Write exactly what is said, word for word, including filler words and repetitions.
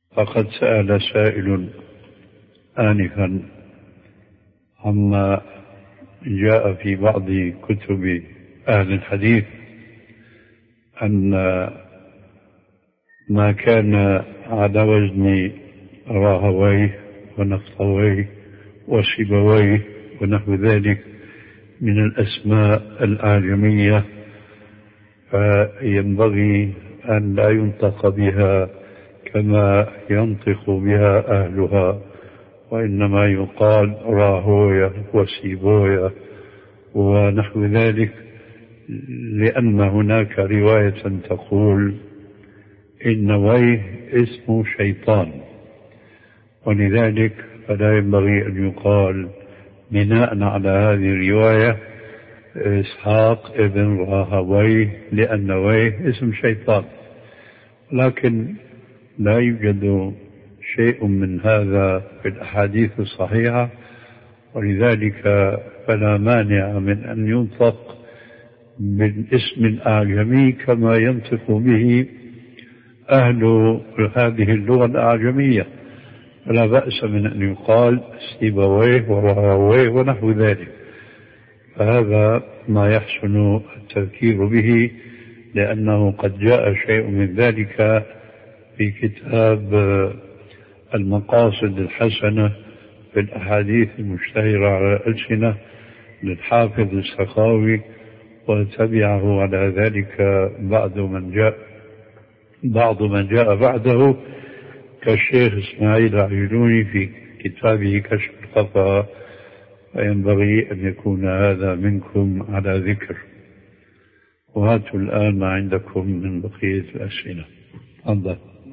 فقد سأل سائل آنفا عما جاء في بعض كتب أهل الحديث أن ما كان على وزن راهويه ونفطويه وسيبويه ونحو ذلك من الأسماء الأعجمية فينبغي أن لا ينطق بها كما ينطق بها أهلها، وإنما يقال راهوية وسيبوية ونحو ذلك، لأن هناك رواية تقول إن ويه اسم شيطان، ولذلك فلا ينبغي أن يقال بناء على هذه الرواية إسحاق ابن راهويه لأن ويه اسم شيطان. لكن لا يوجد شيء من هذا في الأحاديث الصحيحة، ولذلك فلا مانع من أن ينطق بالاسم الأعجمي كما ينطق به أهل هذه اللغة الأعجمية، فلا بأس من أن يقال سيبويه وراهويه ونحو ذلك. فهذا ما يحسن التذكير به، لأنه قد جاء شيء من ذلك في كتاب المقاصد الحسنة في الأحاديث المشتهرة على الألسنة للحافظ السخاوي، وتبعه على ذلك بعض من جاء بعض من جاء بعده كالشيخ إسماعيل العجلوني في كتابه كشف الخفاء، فينبغي أن يكون هذا منكم على ذكر. وهاتوا الآن ما عندكم من بقية الأسئلة. تفضل.